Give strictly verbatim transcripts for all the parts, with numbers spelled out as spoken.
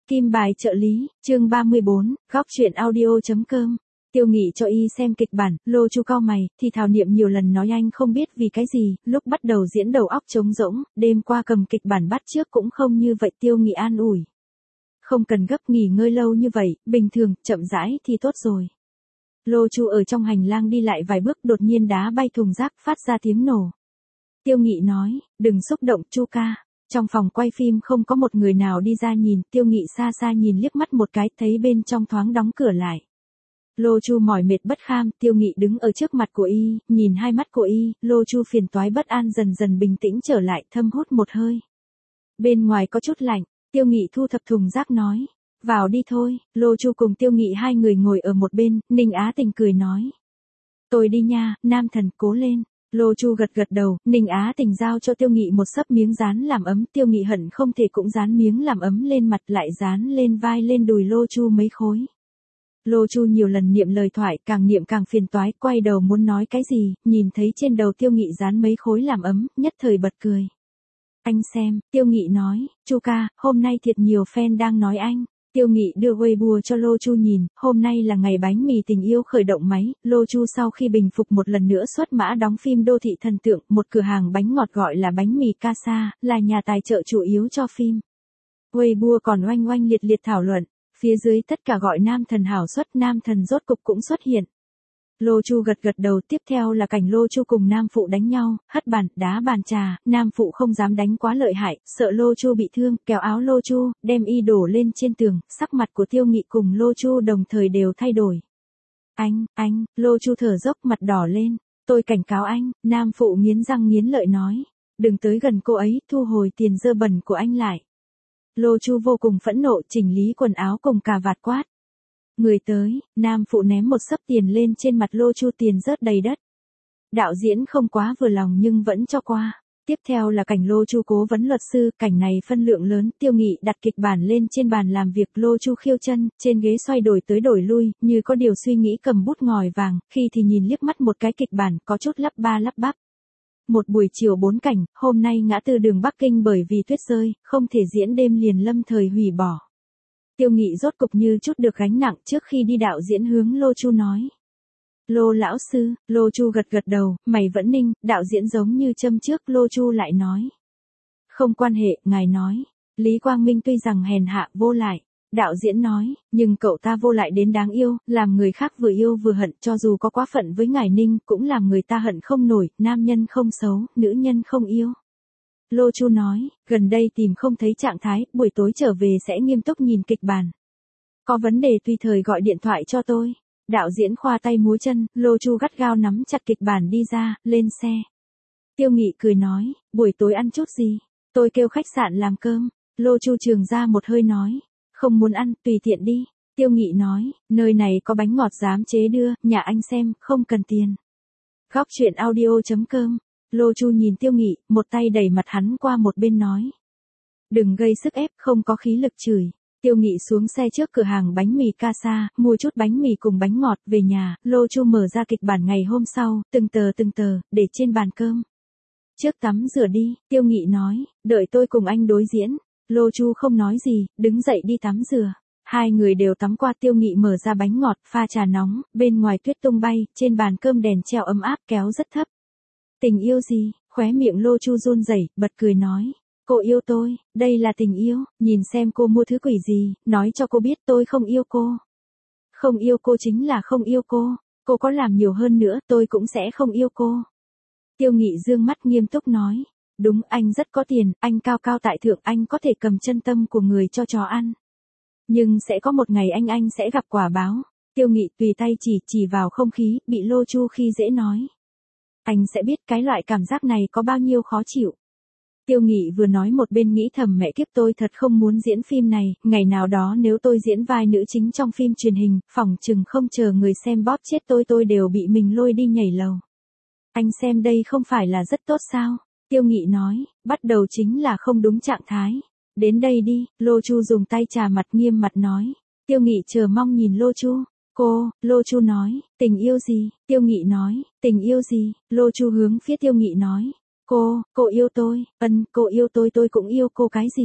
Kim bài trợ lý, chương ba mươi bốn, góc truyện audio.com. Tiêu Nghị cho y xem kịch bản, Lô Chu cau mày, thì thảo niệm nhiều lần nói anh không biết vì cái gì, lúc bắt đầu diễn đầu óc trống rỗng, đêm qua cầm kịch bản bắt trước cũng không như vậy. Tiêu Nghị an ủi. Không cần gấp, nghỉ ngơi lâu như vậy, bình thường, chậm rãi thì tốt rồi. Lô Chu ở trong hành lang đi lại vài bước, đột nhiên đá bay thùng rác phát ra tiếng nổ. Tiêu Nghị nói, đừng xúc động Chu ca. Trong phòng quay phim không có một người nào đi ra nhìn, Tiêu Nghị xa xa nhìn liếc mắt một cái, thấy bên trong thoáng đóng cửa lại. Lô Chu mỏi mệt bất kham, Tiêu Nghị đứng ở trước mặt của y, nhìn hai mắt của y, Lô Chu phiền toái bất an dần dần bình tĩnh trở lại, thâm hút một hơi. Bên ngoài có chút lạnh, Tiêu Nghị thu thập thùng rác nói, vào đi thôi. Lô Chu cùng Tiêu Nghị hai người ngồi ở một bên, Ninh Á Tình cười nói. Tôi đi nha, nam thần cố lên. Lô Chu gật gật đầu, Ninh Á Tình giao cho Tiêu Nghị một xấp miếng dán làm ấm, Tiêu Nghị hận không thể cũng dán miếng làm ấm lên mặt, lại dán lên vai lên đùi Lô Chu mấy khối. Lô Chu nhiều lần niệm lời thoại, càng niệm càng phiền toái, quay đầu muốn nói cái gì, nhìn thấy trên đầu Tiêu Nghị dán mấy khối làm ấm, nhất thời bật cười. Anh xem, Tiêu Nghị nói, Chu ca, hôm nay thiệt nhiều fan đang nói anh. Tiêu Nghị đưa Weibo cho Lô Chu nhìn, hôm nay là ngày bánh mì tình yêu khởi động máy, Lô Chu sau khi bình phục một lần nữa xuất mã đóng phim Đô thị thần tượng, một cửa hàng bánh ngọt gọi là bánh mì Casa, là nhà tài trợ chủ yếu cho phim. Weibo còn oanh oanh liệt liệt thảo luận, phía dưới tất cả gọi nam thần hảo xuất, nam thần rốt cục cũng xuất hiện. Lô Chu gật gật đầu, tiếp theo là cảnh Lô Chu cùng nam phụ đánh nhau, hất bàn, đá bàn trà, nam phụ không dám đánh quá lợi hại, sợ Lô Chu bị thương, kéo áo Lô Chu, đem y đổ lên trên tường, sắc mặt của Tiêu Nghị cùng Lô Chu đồng thời đều thay đổi. Anh, anh, Lô Chu thở dốc mặt đỏ lên, tôi cảnh cáo anh, nam phụ nghiến răng nghiến lợi nói, đừng tới gần cô ấy, thu hồi tiền dơ bẩn của anh lại. Lô Chu vô cùng phẫn nộ, chỉnh lý quần áo cùng cà vạt quát. Người tới, nam phụ ném một xấp tiền lên trên mặt Lô Chu, tiền rớt đầy đất. Đạo diễn không quá vừa lòng nhưng vẫn cho qua. Tiếp theo là cảnh Lô Chu cố vấn luật sư, cảnh này phân lượng lớn, Tiêu Nghị đặt kịch bản lên trên bàn làm việc, Lô Chu khiêu chân, trên ghế xoay đổi tới đổi lui, như có điều suy nghĩ cầm bút ngòi vàng, khi thì nhìn liếc mắt một cái kịch bản, có chút lắp ba lắp bắp. Một buổi chiều bốn cảnh, hôm nay ngã tư đường Bắc Kinh bởi vì tuyết rơi, không thể diễn đêm liền lâm thời hủy bỏ. Tiêu Nghị rốt cục như chút được gánh nặng, trước khi đi đạo diễn hướng Lô Chu nói. Lô lão sư, Lô Chu gật gật đầu, mày vẫn ninh, đạo diễn giống như châm trước, Lô Chu lại nói. Không quan hệ, ngài nói, Lý Quang Minh tuy rằng hèn hạ vô lại, đạo diễn nói, nhưng cậu ta vô lại đến đáng yêu, làm người khác vừa yêu vừa hận, cho dù có quá phận với ngài ninh, cũng làm người ta hận không nổi, nam nhân không xấu, nữ nhân không yêu. Lô Chu nói, gần đây tìm không thấy trạng thái, buổi tối trở về sẽ nghiêm túc nhìn kịch bản. Có vấn đề tùy thời gọi điện thoại cho tôi. Đạo diễn khoa tay múa chân, Lô Chu gắt gao nắm chặt kịch bản đi ra, lên xe. Tiêu Nghị cười nói, buổi tối ăn chút gì? Tôi kêu khách sạn làm cơm. Lô Chu trường ra một hơi nói, không muốn ăn, tùy tiện đi. Tiêu Nghị nói, nơi này có bánh ngọt dám chế đưa, nhà anh xem, không cần tiền. Góc truyện audio.com. Lô Chu nhìn Tiêu Nghị, một tay đẩy mặt hắn qua một bên nói. Đừng gây sức ép, không có khí lực chửi. Tiêu Nghị xuống xe trước cửa hàng bánh mì Casa, mua chút bánh mì cùng bánh ngọt, về nhà, Lô Chu mở ra kịch bản ngày hôm sau, từng tờ từng tờ, để trên bàn cơm. Trước tắm rửa đi, Tiêu Nghị nói, đợi tôi cùng anh đối diễn. Lô Chu không nói gì, đứng dậy đi tắm rửa. Hai người đều tắm qua, Tiêu Nghị mở ra bánh ngọt, pha trà nóng, bên ngoài tuyết tung bay, trên bàn cơm đèn treo ấm áp kéo rất thấp. Tình yêu gì? Khóe miệng Lô Chu run rẩy, bật cười nói. Cô yêu tôi, đây là tình yêu, nhìn xem cô mua thứ quỷ gì, nói cho cô biết tôi không yêu cô. Không yêu cô chính là không yêu cô, cô có làm nhiều hơn nữa tôi cũng sẽ không yêu cô. Tiêu Nghị dương mắt nghiêm túc nói. Đúng, anh rất có tiền, anh cao cao tại thượng, anh có thể cầm chân tâm của người cho chó ăn. Nhưng sẽ có một ngày anh anh sẽ gặp quả báo. Tiêu Nghị tùy tay chỉ chỉ vào không khí, bị Lô Chu khi dễ nói. Anh sẽ biết cái loại cảm giác này có bao nhiêu khó chịu. Tiêu Nghị vừa nói một bên nghĩ thầm, mẹ kiếp, tôi thật không muốn diễn phim này, ngày nào đó nếu tôi diễn vai nữ chính trong phim truyền hình, phỏng chừng không chờ người xem bóp chết tôi tôi đều bị mình lôi đi nhảy lầu. Anh xem đây không phải là rất tốt sao? Tiêu Nghị nói, bắt đầu chính là không đúng trạng thái. Đến đây đi, Lô Chu dùng tay chà mặt nghiêm mặt nói. Tiêu Nghị chờ mong nhìn Lô Chu. Cô, Lô Chu nói, tình yêu gì? Tiêu Nghị nói, tình yêu gì? Lô Chu hướng phía Tiêu Nghị nói. Cô, cô yêu tôi, ân, cô yêu tôi tôi cũng yêu cô cái gì?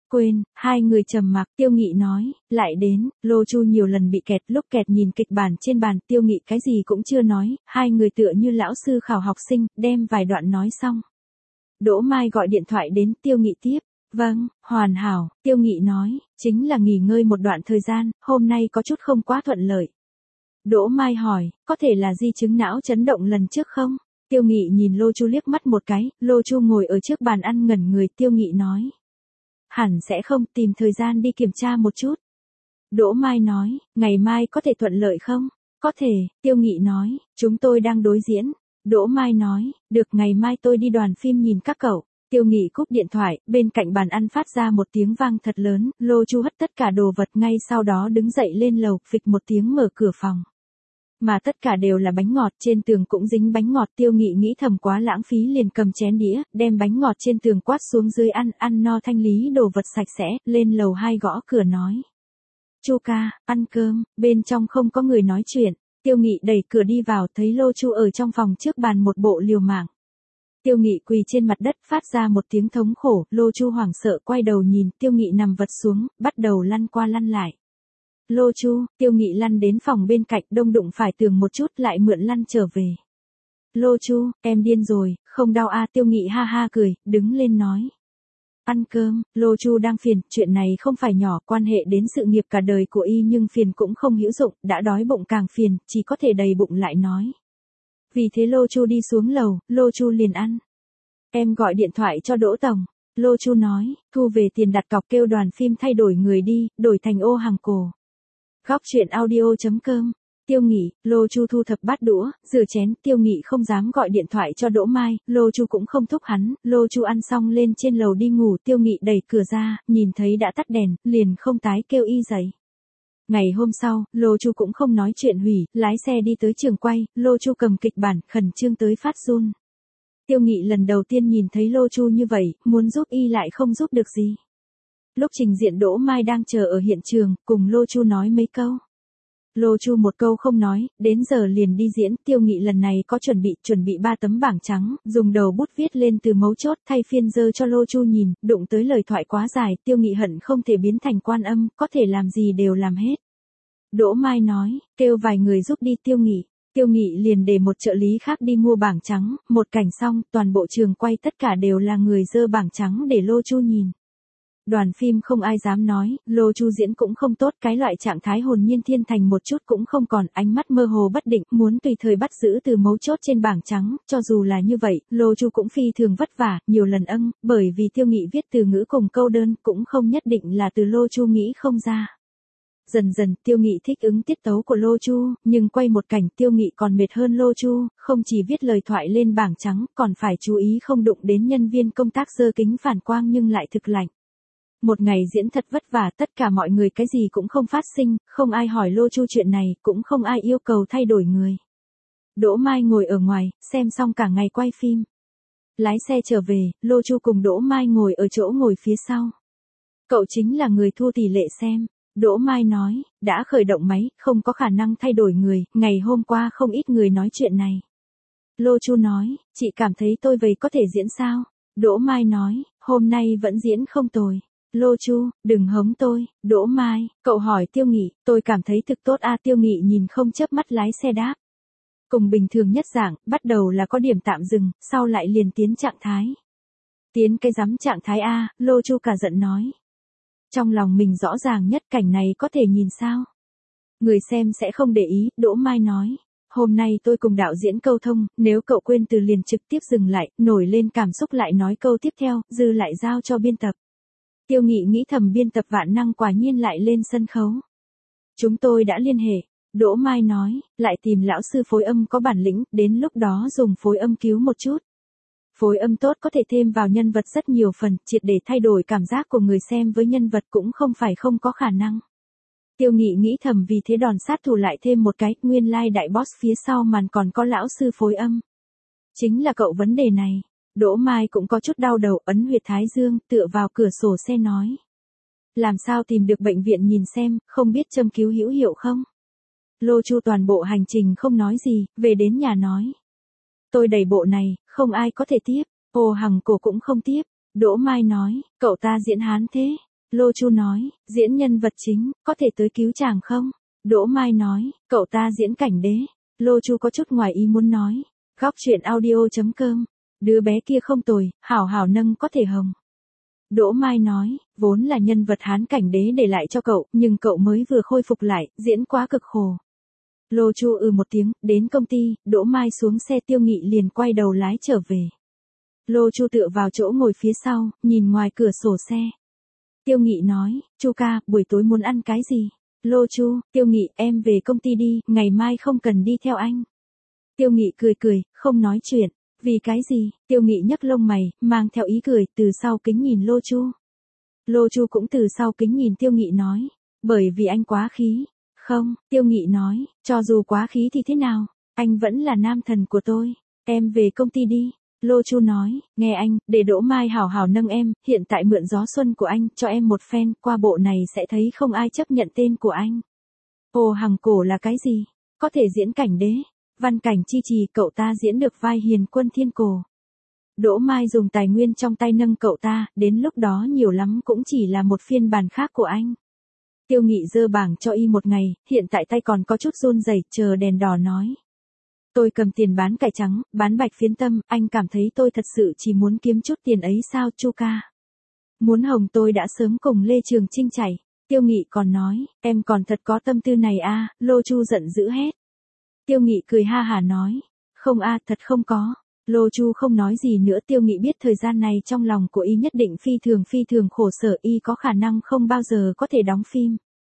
Quên, hai người trầm mặc, Tiêu Nghị nói, lại đến, Lô Chu nhiều lần bị kẹt, lúc kẹt nhìn kịch bản trên bàn, Tiêu Nghị cái gì cũng chưa nói, hai người tựa như lão sư khảo học sinh, đem vài đoạn nói xong. Đỗ Mai gọi điện thoại đến, Tiêu Nghị tiếp, vâng, hoàn hảo, Tiêu Nghị nói, chính là nghỉ ngơi một đoạn thời gian, hôm nay có chút không quá thuận lợi. Đỗ Mai hỏi, có thể là di chứng não chấn động lần trước không? Tiêu Nghị nhìn Lô Chu liếc mắt một cái, Lô Chu ngồi ở trước bàn ăn ngẩn người, Tiêu Nghị nói. Hẳn sẽ không, tìm thời gian đi kiểm tra một chút. Đỗ Mai nói, ngày mai có thể thuận lợi không? Có thể, Tiêu Nghị nói, chúng tôi đang đối diễn. Đỗ Mai nói, được, ngày mai tôi đi đoàn phim nhìn các cậu. Tiêu Nghị cúp điện thoại, bên cạnh bàn ăn phát ra một tiếng vang thật lớn, Lô Chu hất tất cả đồ vật ngay sau đó đứng dậy lên lầu, phịch một tiếng mở cửa phòng. Mà tất cả đều là bánh ngọt, trên tường cũng dính bánh ngọt, Tiêu Nghị nghĩ thầm quá lãng phí liền cầm chén đĩa, đem bánh ngọt trên tường quát xuống dưới ăn, ăn no thanh lý đồ vật sạch sẽ, lên lầu hai gõ cửa nói. Chu ca, ăn cơm, bên trong không có người nói chuyện, Tiêu Nghị đẩy cửa đi vào thấy Lô Chu ở trong phòng trước bàn một bộ liều mạng. Tiêu Nghị quỳ trên mặt đất phát ra một tiếng thống khổ, Lô Chu hoảng sợ quay đầu nhìn, Tiêu Nghị nằm vật xuống, bắt đầu lăn qua lăn lại. Lô Chu, Tiêu Nghị lăn đến phòng bên cạnh, đông đụng phải tường một chút lại mượn lăn trở về. Lô Chu, em điên rồi, không đau a? Tiêu Nghị ha ha cười, đứng lên nói. Ăn cơm, Lô Chu đang phiền, chuyện này không phải nhỏ, quan hệ đến sự nghiệp cả đời của y nhưng phiền cũng không hữu dụng, đã đói bụng càng phiền, chỉ có thể đầy bụng lại nói. Vì thế Lô Chu đi xuống lầu, Lô Chu liền ăn. Em gọi điện thoại cho Đỗ Tổng. Lô Chu nói, thu về tiền đặt cọc kêu đoàn phim thay đổi người đi, đổi thành ô hàng cổ. Góc chuyện audio chấm com. Tiêu Nghị, Lô Chu thu thập bát đũa, rửa chén, Tiêu Nghị không dám gọi điện thoại cho Đỗ Mai, Lô Chu cũng không thúc hắn, Lô Chu ăn xong lên trên lầu đi ngủ, Tiêu Nghị đẩy cửa ra, nhìn thấy đã tắt đèn, liền không tái kêu y dậy. Ngày hôm sau, Lô Chu cũng không nói chuyện hủy, lái xe đi tới trường quay, Lô Chu cầm kịch bản, khẩn trương tới phát run. Tiêu Nghị lần đầu tiên nhìn thấy Lô Chu như vậy, muốn giúp y lại không giúp được gì. Lúc trình diện Đỗ Mai đang chờ ở hiện trường, cùng Lô Chu nói mấy câu. Lô Chu một câu không nói, đến giờ liền đi diễn, Tiêu Nghị lần này có chuẩn bị, chuẩn bị ba tấm bảng trắng, dùng đầu bút viết lên từ mấu chốt, thay phiên dơ cho Lô Chu nhìn, đụng tới lời thoại quá dài, Tiêu Nghị hận không thể biến thành Quan Âm, có thể làm gì đều làm hết. Đỗ Mai nói, kêu vài người giúp đi Tiêu Nghị. Tiêu Nghị liền để một trợ lý khác đi mua bảng trắng, một cảnh xong, toàn bộ trường quay tất cả đều là người dơ bảng trắng để Lô Chu nhìn. Đoàn phim không ai dám nói, Lô Chu diễn cũng không tốt, cái loại trạng thái hồn nhiên thiên thành một chút cũng không còn, ánh mắt mơ hồ bất định, muốn tùy thời bắt giữ từ mấu chốt trên bảng trắng, cho dù là như vậy, Lô Chu cũng phi thường vất vả, nhiều lần âng, bởi vì Tiêu Nghị viết từ ngữ cùng câu đơn, cũng không nhất định là từ Lô Chu nghĩ không ra. Dần dần, Tiêu Nghị thích ứng tiết tấu của Lô Chu, nhưng quay một cảnh Tiêu Nghị còn mệt hơn Lô Chu, không chỉ viết lời thoại lên bảng trắng, còn phải chú ý không đụng đến nhân viên công tác giơ kính phản quang nhưng lại thực lạnh. Một ngày diễn thật vất vả, tất cả mọi người cái gì cũng không phát sinh, không ai hỏi Lô Chu chuyện này, cũng không ai yêu cầu thay đổi người. Đỗ Mai ngồi ở ngoài, xem xong cả ngày quay phim. Lái xe trở về, Lô Chu cùng Đỗ Mai ngồi ở chỗ ngồi phía sau. Cậu chính là người thu tỷ lệ xem. Đỗ Mai nói, đã khởi động máy, không có khả năng thay đổi người, ngày hôm qua không ít người nói chuyện này. Lô Chu nói, chị cảm thấy tôi vậy có thể diễn sao? Đỗ Mai nói, hôm nay vẫn diễn không tồi. Lô Chu, đừng hống tôi. Đỗ Mai, cậu hỏi Tiêu Nghị, tôi cảm thấy thực tốt a. Tiêu Nghị nhìn không chớp mắt lái xe đáp. Cùng bình thường nhất dạng, bắt đầu là có điểm tạm dừng, sau lại liền tiến trạng thái. Tiến cái rắm trạng thái a, Lô Chu cả giận nói. Trong lòng mình rõ ràng nhất, cảnh này có thể nhìn sao? Người xem sẽ không để ý, Đỗ Mai nói. Hôm nay tôi cùng đạo diễn câu thông, nếu cậu quên từ liền trực tiếp dừng lại, nổi lên cảm xúc lại nói câu tiếp theo, dư lại giao cho biên tập. Tiêu Nghị nghĩ thầm biên tập vạn năng quả nhiên lại lên sân khấu. Chúng tôi đã liên hệ. Đỗ Mai nói, lại tìm lão sư phối âm có bản lĩnh, đến lúc đó dùng phối âm cứu một chút. Phối âm tốt có thể thêm vào nhân vật rất nhiều phần, triệt để thay đổi cảm giác của người xem với nhân vật cũng không phải không có khả năng. Tiêu Nghị nghĩ thầm vì thế đòn sát thủ lại thêm một cái, nguyên lai like đại boss phía sau màn còn có lão sư phối âm. Chính là cậu vấn đề này. Đỗ Mai cũng có chút đau đầu, ấn huyệt thái dương, tựa vào cửa sổ xe nói. Làm sao tìm được bệnh viện nhìn xem, không biết châm cứu hữu hiệu không? Lô Chu toàn bộ hành trình không nói gì, về đến nhà nói. Tôi đẩy bộ này, không ai có thể tiếp, Hồ Hằng Cổ cũng không tiếp. Đỗ Mai nói, cậu ta diễn Hán thế. Lô Chu nói, diễn nhân vật chính, có thể tới cứu chàng không? Đỗ Mai nói, cậu ta diễn cảnh đế. Lô Chu có chút ngoài ý muốn nói. Góc truyện audio.com. Đứa bé kia không tồi, hảo hảo nâng có thể hồng. Đỗ Mai nói, vốn là nhân vật Hán cảnh đế để lại cho cậu, nhưng cậu mới vừa khôi phục lại, diễn quá cực khổ. Lô Chu ừ một tiếng, đến công ty, Đỗ Mai xuống xe Tiêu Nghị liền quay đầu lái trở về. Lô Chu tựa vào chỗ ngồi phía sau, nhìn ngoài cửa sổ xe. Tiêu Nghị nói, Chu ca, buổi tối muốn ăn cái gì? Lô Chu, Tiêu Nghị, em về công ty đi, ngày mai không cần đi theo anh. Tiêu Nghị cười cười, không nói chuyện. Vì cái gì? Tiêu Nghị nhấc lông mày, mang theo ý cười, từ sau kính nhìn Lô Chu. Lô Chu cũng từ sau kính nhìn Tiêu Nghị nói, bởi vì anh quá khí. Không, Tiêu Nghị nói, cho dù quá khí thì thế nào, anh vẫn là nam thần của tôi, em về công ty đi. Lô Chu nói, nghe anh, để Đỗ Mai hảo hảo nâng em, hiện tại mượn gió xuân của anh, cho em một phen, qua bộ này sẽ thấy không ai chấp nhận tên của anh. Hồ Hằng Cổ là cái gì? Có thể diễn cảnh đế. Văn Cảnh Chi Trì, cậu ta diễn được vai hiền quân thiên cổ. Đỗ Mai dùng tài nguyên trong tay nâng cậu ta, đến lúc đó nhiều lắm cũng chỉ là một phiên bản khác của anh. Tiêu Nghị dơ bảng cho y một ngày, hiện tại tay còn có chút run rẩy, chờ đèn đỏ nói. Tôi cầm tiền bán cải trắng, bán bạch phiến tâm, anh cảm thấy tôi thật sự chỉ muốn kiếm chút tiền ấy sao Chu ca? Muốn hồng tôi đã sớm cùng Lê Trường Trinh chảy. Tiêu Nghị còn nói, em còn thật có tâm tư này à, Lô Chu giận dữ hết. Tiêu Nghị cười ha hả nói, không a, thật không có. Lô Chu không nói gì nữa. Tiêu Nghị biết thời gian này trong lòng của y nhất định phi thường phi thường khổ sở, y có khả năng không bao giờ có thể đóng phim.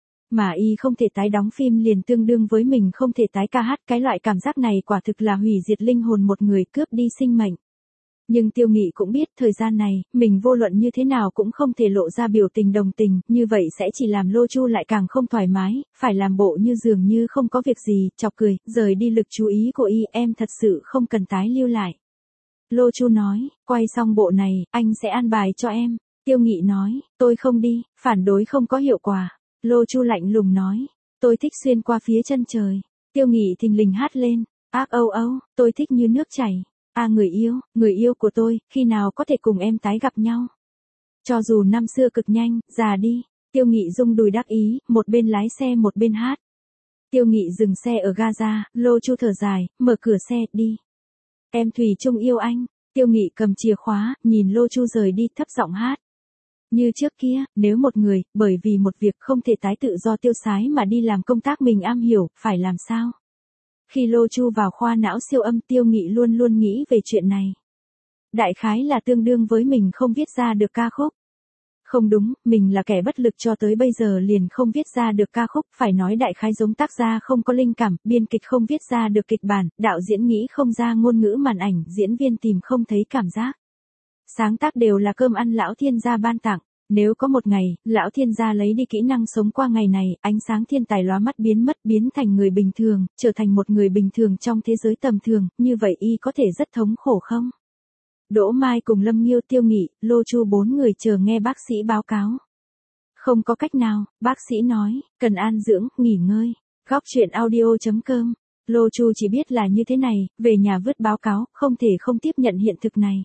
Mà y không thể tái đóng phim liền tương đương với mình không thể tái ca hát, cái loại cảm giác này quả thực là hủy diệt linh hồn một người, cướp đi sinh mệnh. Nhưng Tiêu Nghị cũng biết thời gian này, mình vô luận như thế nào cũng không thể lộ ra biểu tình đồng tình, như vậy sẽ chỉ làm Lô Chu lại càng không thoải mái, phải làm bộ như dường như không có việc gì, chọc cười, rời đi lực chú ý của y, em thật sự không cần tái lưu lại. Lô Chu nói, quay xong bộ này, anh sẽ an bài cho em. Tiêu Nghị nói, tôi không đi, phản đối không có hiệu quả. Lô Chu lạnh lùng nói, tôi thích xuyên qua phía chân trời. Tiêu Nghị thình lình hát lên, ác âu âu, tôi thích như nước chảy. À người yêu, người yêu của tôi, khi nào có thể cùng em tái gặp nhau? Cho dù năm xưa cực nhanh, già đi. Tiêu Nghị rung đùi đắc ý, một bên lái xe một bên hát. Tiêu Nghị dừng xe ở Gaza, Lô Chu thở dài, mở cửa xe, đi. Em thủy chung yêu anh. Tiêu Nghị cầm chìa khóa, nhìn Lô Chu rời đi, thấp giọng hát. Như trước kia, nếu một người, bởi vì một việc không thể tái tự do tiêu sái mà đi làm công tác mình am hiểu, phải làm sao? Khi Lô Chu vào khoa não siêu âm, Tiêu Nghị luôn luôn nghĩ về chuyện này. Đại khái là tương đương với mình không viết ra được ca khúc. Không đúng, mình là kẻ bất lực cho tới bây giờ liền không viết ra được ca khúc, phải nói đại khái giống tác gia không có linh cảm, biên kịch không viết ra được kịch bản, đạo diễn nghĩ không ra ngôn ngữ màn ảnh, diễn viên tìm không thấy cảm giác. Sáng tác đều là cơm ăn lão thiên gia ban tặng. Nếu có một ngày, lão thiên gia lấy đi kỹ năng sống qua ngày này, ánh sáng thiên tài lóa mắt biến mất, biến thành người bình thường, trở thành một người bình thường trong thế giới tầm thường, như vậy y có thể rất thống khổ không? Đỗ Mai cùng Lâm Nghiêu, Tiêu Nghị, Lô Chu bốn người chờ nghe bác sĩ báo cáo. Không có cách nào, bác sĩ nói, cần an dưỡng, nghỉ ngơi. Góc truyện audio.com. Lô Chu chỉ biết là như thế này, về nhà vứt báo cáo, không thể không tiếp nhận hiện thực này.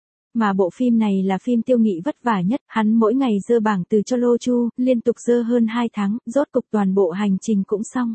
Mà bộ phim này là phim Tiêu Nghị vất vả nhất, hắn mỗi ngày dơ bảng từ cho Lô Chu, liên tục dơ hơn hai tháng, rốt cục toàn bộ hành trình cũng xong.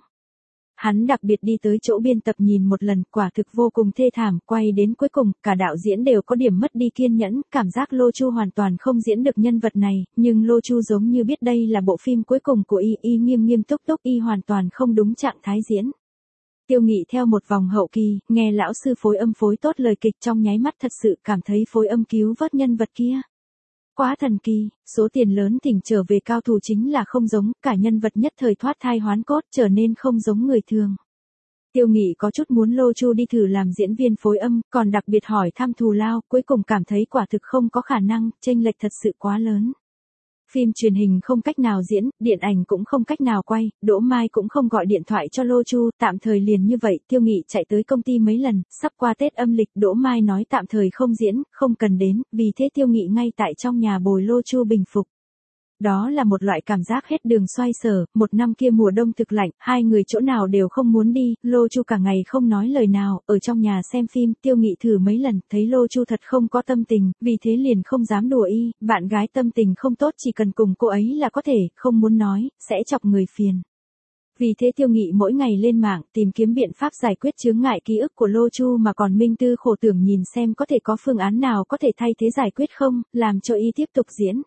Hắn đặc biệt đi tới chỗ biên tập nhìn một lần, quả thực vô cùng thê thảm, quay đến cuối cùng, cả đạo diễn đều có điểm mất đi kiên nhẫn, cảm giác Lô Chu hoàn toàn không diễn được nhân vật này, nhưng Lô Chu giống như biết đây là bộ phim cuối cùng của y, y nghiêm nghiêm túc túc, y hoàn toàn không đúng trạng thái diễn. Tiêu Nghị theo một vòng hậu kỳ, nghe lão sư phối âm phối tốt lời kịch trong nháy mắt thật sự cảm thấy phối âm cứu vớt nhân vật kia. Quá thần kỳ, số tiền lớn thỉnh trở về cao thủ chính là không giống, cả nhân vật nhất thời thoát thai hoán cốt trở nên không giống người thường. Tiêu Nghị có chút muốn Lô Chu đi thử làm diễn viên phối âm, còn đặc biệt hỏi thăm thù lao, cuối cùng cảm thấy quả thực không có khả năng, chênh lệch thật sự quá lớn. Phim truyền hình không cách nào diễn, điện ảnh cũng không cách nào quay, Đỗ Mai cũng không gọi điện thoại cho Lô Chu, tạm thời liền như vậy, Tiêu Nghị chạy tới công ty mấy lần, sắp qua Tết âm lịch, Đỗ Mai nói tạm thời không diễn, không cần đến, vì thế Tiêu Nghị ngay tại trong nhà bồi Lô Chu bình phục. Đó là một loại cảm giác hết đường xoay sở, một năm kia mùa đông thực lạnh, hai người chỗ nào đều không muốn đi, Lô Chu cả ngày không nói lời nào, ở trong nhà xem phim, Tiêu Nghị thử mấy lần, thấy Lô Chu thật không có tâm tình, vì thế liền không dám đùa y, bạn gái tâm tình không tốt chỉ cần cùng cô ấy là có thể, không muốn nói, sẽ chọc người phiền. Vì thế Tiêu Nghị mỗi ngày lên mạng tìm kiếm biện pháp giải quyết chướng ngại ký ức của Lô Chu mà còn Minh Tư khổ tưởng nhìn xem có thể có phương án nào có thể thay thế giải quyết không, làm cho y tiếp tục diễn.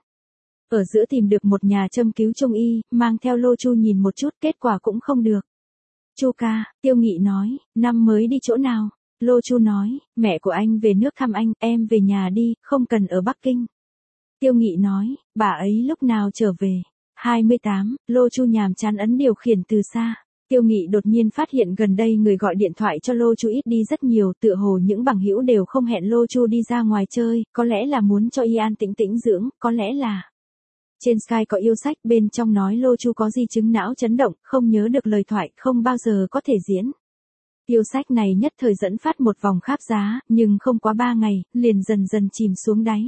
Ở giữa tìm được một nhà châm cứu trung y, mang theo Lô Chu nhìn một chút, kết quả cũng không được. Chu ca, Tiêu Nghị nói, năm mới đi chỗ nào? Lô Chu nói, mẹ của anh về nước thăm anh, em về nhà đi, không cần ở Bắc Kinh. Tiêu Nghị nói, bà ấy lúc nào trở về? hai mươi tám, Lô Chu nhàm chán ấn điều khiển từ xa. Tiêu Nghị đột nhiên phát hiện gần đây người gọi điện thoại cho Lô Chu ít đi rất nhiều, tựa hồ những bằng hữu đều không hẹn Lô Chu đi ra ngoài chơi, có lẽ là muốn cho y an tĩnh tĩnh dưỡng, có lẽ là trên Skype có yêu sách, bên trong nói Lô Chu có di chứng não chấn động, không nhớ được lời thoại, không bao giờ có thể diễn. Yêu sách này nhất thời dẫn phát một vòng kháp giá, nhưng không quá ba ngày, liền dần dần chìm xuống đáy.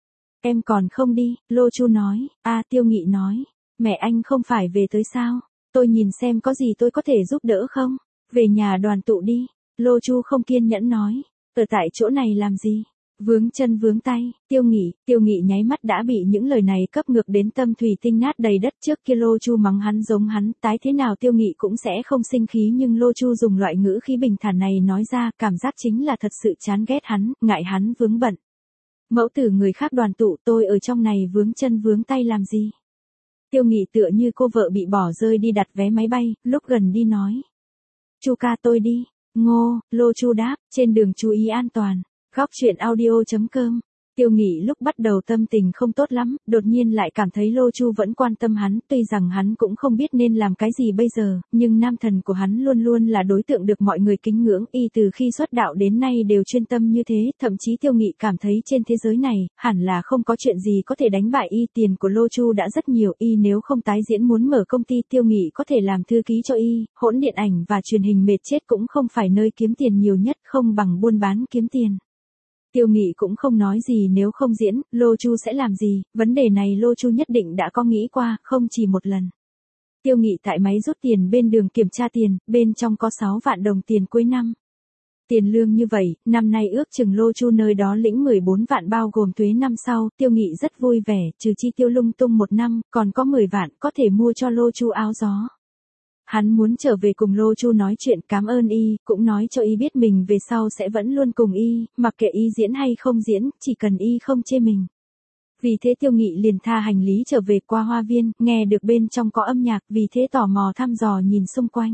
Em còn không đi, Lô Chu nói, a Tiêu Nghị nói, mẹ anh không phải về tới sao, tôi nhìn xem có gì tôi có thể giúp đỡ không, về nhà đoàn tụ đi, Lô Chu không kiên nhẫn nói, ở tại chỗ này làm gì? Vướng chân vướng tay, Tiêu Nghị, Tiêu Nghị nháy mắt đã bị những lời này cấp ngược đến tâm thủy tinh nát đầy đất. Trước kia Lô Chu mắng hắn giống hắn, tái thế nào Tiêu Nghị cũng sẽ không sinh khí, nhưng Lô Chu dùng loại ngữ khí bình thản này nói ra, cảm giác chính là thật sự chán ghét hắn, ngại hắn vướng bận. Mẫu tử người khác đoàn tụ, tôi ở trong này vướng chân vướng tay làm gì? Tiêu Nghị tựa như cô vợ bị bỏ rơi đi đặt vé máy bay, lúc gần đi nói. Chu ca tôi đi. Ngô, Lô Chu đáp, trên đường chú ý an toàn. Góc chuyện audio chấm com. Tiêu Nghị lúc bắt đầu tâm tình không tốt lắm, đột nhiên lại cảm thấy Lô Chu vẫn quan tâm hắn, tuy rằng hắn cũng không biết nên làm cái gì bây giờ, nhưng nam thần của hắn luôn luôn là đối tượng được mọi người kính ngưỡng, y từ khi xuất đạo đến nay đều chuyên tâm như thế, thậm chí Tiêu Nghị cảm thấy trên thế giới này, hẳn là không có chuyện gì có thể đánh bại y, tiền của Lô Chu đã rất nhiều, y nếu không tái diễn muốn mở công ty Tiêu Nghị có thể làm thư ký cho y, hỗn điện ảnh và truyền hình mệt chết cũng không phải nơi kiếm tiền nhiều nhất, không bằng buôn bán kiếm tiền. Tiêu Nghị cũng không nói gì, nếu không diễn, Lô Chu sẽ làm gì, vấn đề này Lô Chu nhất định đã có nghĩ qua, không chỉ một lần. Tiêu Nghị tại máy rút tiền bên đường kiểm tra tiền, bên trong có sáu vạn đồng tiền cuối năm. Tiền lương như vậy, năm nay ước chừng Lô Chu nơi đó lĩnh mười bốn vạn bao gồm thuế năm sau, Tiêu Nghị rất vui vẻ, trừ chi tiêu lung tung một năm, còn có mười vạn, có thể mua cho Lô Chu áo gió. Hắn muốn trở về cùng Lô Chu nói chuyện cảm ơn y, cũng nói cho y biết mình về sau sẽ vẫn luôn cùng y, mặc kệ y diễn hay không diễn, chỉ cần y không chê mình. Vì thế Tiêu Nghị liền tha hành lý trở về, qua hoa viên, nghe được bên trong có âm nhạc, vì thế tò mò thăm dò nhìn xung quanh.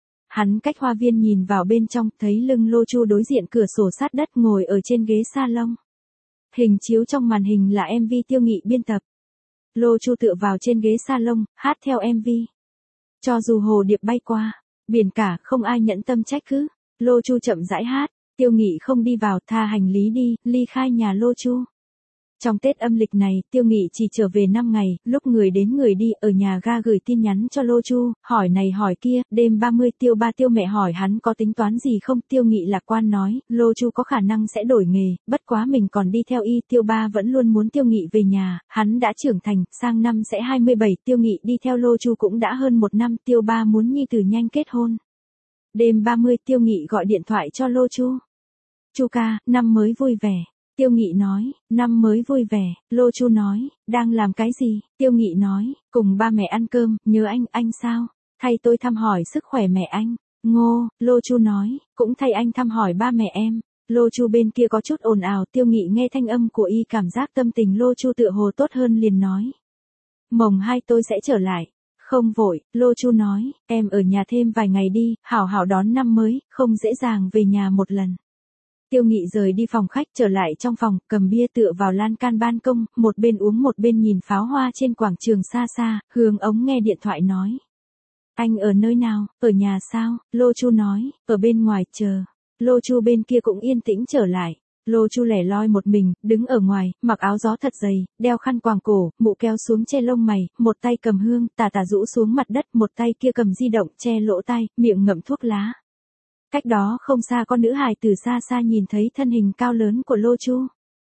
Hắn cách hoa viên nhìn vào bên trong, thấy lưng Lô Chu đối diện cửa sổ sát đất ngồi ở trên ghế salon. Hình chiếu trong màn hình là em vê Tiêu Nghị biên tập. Lô Chu tựa vào trên ghế salon, hát theo em vê. Cho dù hồ điệp bay qua, biển cả không ai nhẫn tâm trách cứ. Lô Chu chậm rãi hát, Tiêu Nghị không đi vào, tha hành lý đi, ly khai nhà Lô Chu. Trong Tết âm lịch này, Tiêu Nghị chỉ trở về năm ngày, lúc người đến người đi, ở nhà ga gửi tin nhắn cho Lô Chu, hỏi này hỏi kia, đêm ba mươi Tiêu ba Tiêu mẹ hỏi hắn có tính toán gì không, Tiêu Nghị lạc quan nói, Lô Chu có khả năng sẽ đổi nghề, bất quá mình còn đi theo y, Tiêu ba vẫn luôn muốn Tiêu Nghị về nhà, hắn đã trưởng thành, sang năm sẽ hai mươi bảy, Tiêu Nghị đi theo Lô Chu cũng đã hơn một năm, Tiêu ba muốn nhi tử nhanh kết hôn. Đêm ba mươi Tiêu Nghị gọi điện thoại cho Lô Chu. Chu ca, năm mới vui vẻ. Tiêu Nghị nói, năm mới vui vẻ, Lô Chu nói, đang làm cái gì? Tiêu Nghị nói, cùng ba mẹ ăn cơm, nhớ anh, anh sao? Thay tôi thăm hỏi sức khỏe mẹ anh. Ngô, Lô Chu nói, cũng thay anh thăm hỏi ba mẹ em. Lô Chu bên kia có chút ồn ào, Tiêu Nghị nghe thanh âm của y cảm giác tâm tình Lô Chu tựa hồ tốt hơn liền nói. Mồng hai tôi sẽ trở lại. Không vội, Lô Chu nói, em ở nhà thêm vài ngày đi, hảo hảo đón năm mới, không dễ dàng về nhà một lần. Tiêu Nghị rời đi phòng khách trở lại trong phòng, cầm bia tựa vào lan can ban công, một bên uống một bên nhìn pháo hoa trên quảng trường xa xa, hướng ống nghe điện thoại nói. Anh ở nơi nào, ở nhà sao? Lô Chu nói, ở bên ngoài chờ. Lô Chu bên kia cũng yên tĩnh trở lại. Lô Chu lẻ loi một mình, đứng ở ngoài, mặc áo gió thật dày, đeo khăn quàng cổ, mũ kéo xuống che lông mày, một tay cầm hương, tà tà rũ xuống mặt đất, một tay kia cầm di động che lỗ tai, miệng ngậm thuốc lá. Cách đó không xa con nữ hài từ xa xa nhìn thấy thân hình cao lớn của Lô Chu.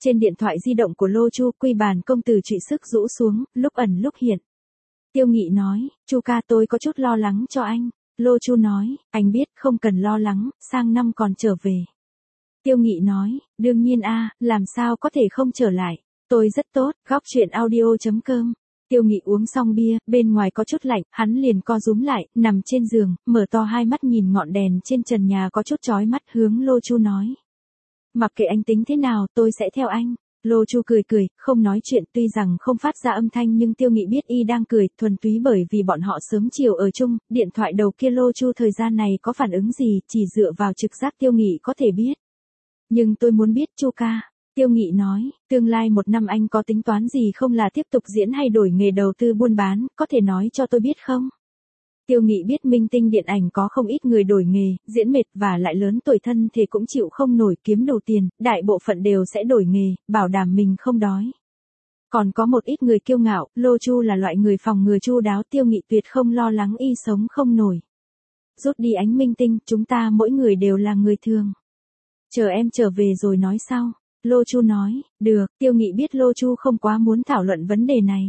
Trên điện thoại di động của Lô Chu, quy bàn công tử trụy sức rũ xuống, lúc ẩn lúc hiện. Tiêu Nghị nói, Chu ca tôi có chút lo lắng cho anh. Lô Chu nói, anh biết không cần lo lắng, sang năm còn trở về. Tiêu Nghị nói, đương nhiên a, làm sao có thể không trở lại. Tôi rất tốt, góc chuyện audio chấm com. Tiêu Nghị uống xong bia, bên ngoài có chút lạnh, hắn liền co rúm lại, nằm trên giường, mở to hai mắt nhìn ngọn đèn trên trần nhà có chút chói mắt, hướng Lô Chu nói. Mặc kệ anh tính thế nào, tôi sẽ theo anh. Lô Chu cười cười, không nói chuyện, tuy rằng không phát ra âm thanh nhưng Tiêu Nghị biết y đang cười, thuần túy bởi vì bọn họ sớm chiều ở chung, điện thoại đầu kia Lô Chu thời gian này có phản ứng gì, chỉ dựa vào trực giác Tiêu Nghị có thể biết. Nhưng tôi muốn biết Chu ca. Tiêu Nghị nói, tương lai một năm anh có tính toán gì không, là tiếp tục diễn hay đổi nghề đầu tư buôn bán, có thể nói cho tôi biết không? Tiêu Nghị biết minh tinh điện ảnh có không ít người đổi nghề, diễn mệt và lại lớn tuổi thân thì cũng chịu không nổi kiếm đủ tiền, đại bộ phận đều sẽ đổi nghề, bảo đảm mình không đói. Còn có một ít người kiêu ngạo, Lô Chu là loại người phòng ngừa chu đáo, Tiêu Nghị tuyệt không lo lắng y sống không nổi. Rút đi ánh minh tinh, chúng ta mỗi người đều là người thường. Chờ em trở về rồi nói sau. Lô Chu nói, được. Tiêu Nghị biết Lô Chu không quá muốn thảo luận vấn đề này.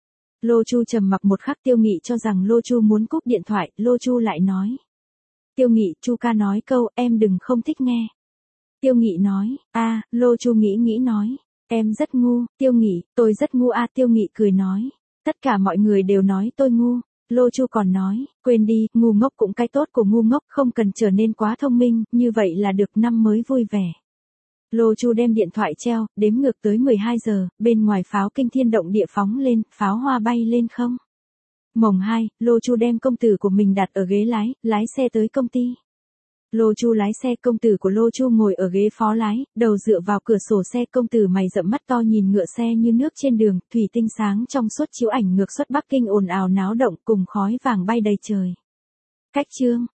Lô Chu trầm mặc một khắc, Tiêu Nghị cho rằng Lô Chu muốn cúp điện thoại, Lô Chu lại nói. Tiêu Nghị, Chu ca nói câu, em đừng không thích nghe. Tiêu Nghị nói, a, Lô Chu nghĩ nghĩ nói, em rất ngu. Tiêu Nghị, tôi rất ngu a. Tiêu Nghị cười nói, tất cả mọi người đều nói tôi ngu. Lô Chu còn nói, quên đi, ngu ngốc cũng cái tốt của ngu ngốc, không cần trở nên quá thông minh, như vậy là được, năm mới vui vẻ. Lô Chu đem điện thoại treo, đếm ngược tới mười hai giờ, bên ngoài pháo kinh thiên động địa phóng lên, pháo hoa bay lên không. Mồng hai, Lô Chu đem công tử của mình đặt ở ghế lái, lái xe tới công ty. Lô Chu lái xe, công tử của Lô Chu ngồi ở ghế phó lái, đầu dựa vào cửa sổ xe, công tử mày rậm mắt to nhìn ngựa xe như nước trên đường, thủy tinh sáng trong suốt chiếu ảnh ngược xuất Bắc Kinh ồn ào náo động cùng khói vàng bay đầy trời. Cách chương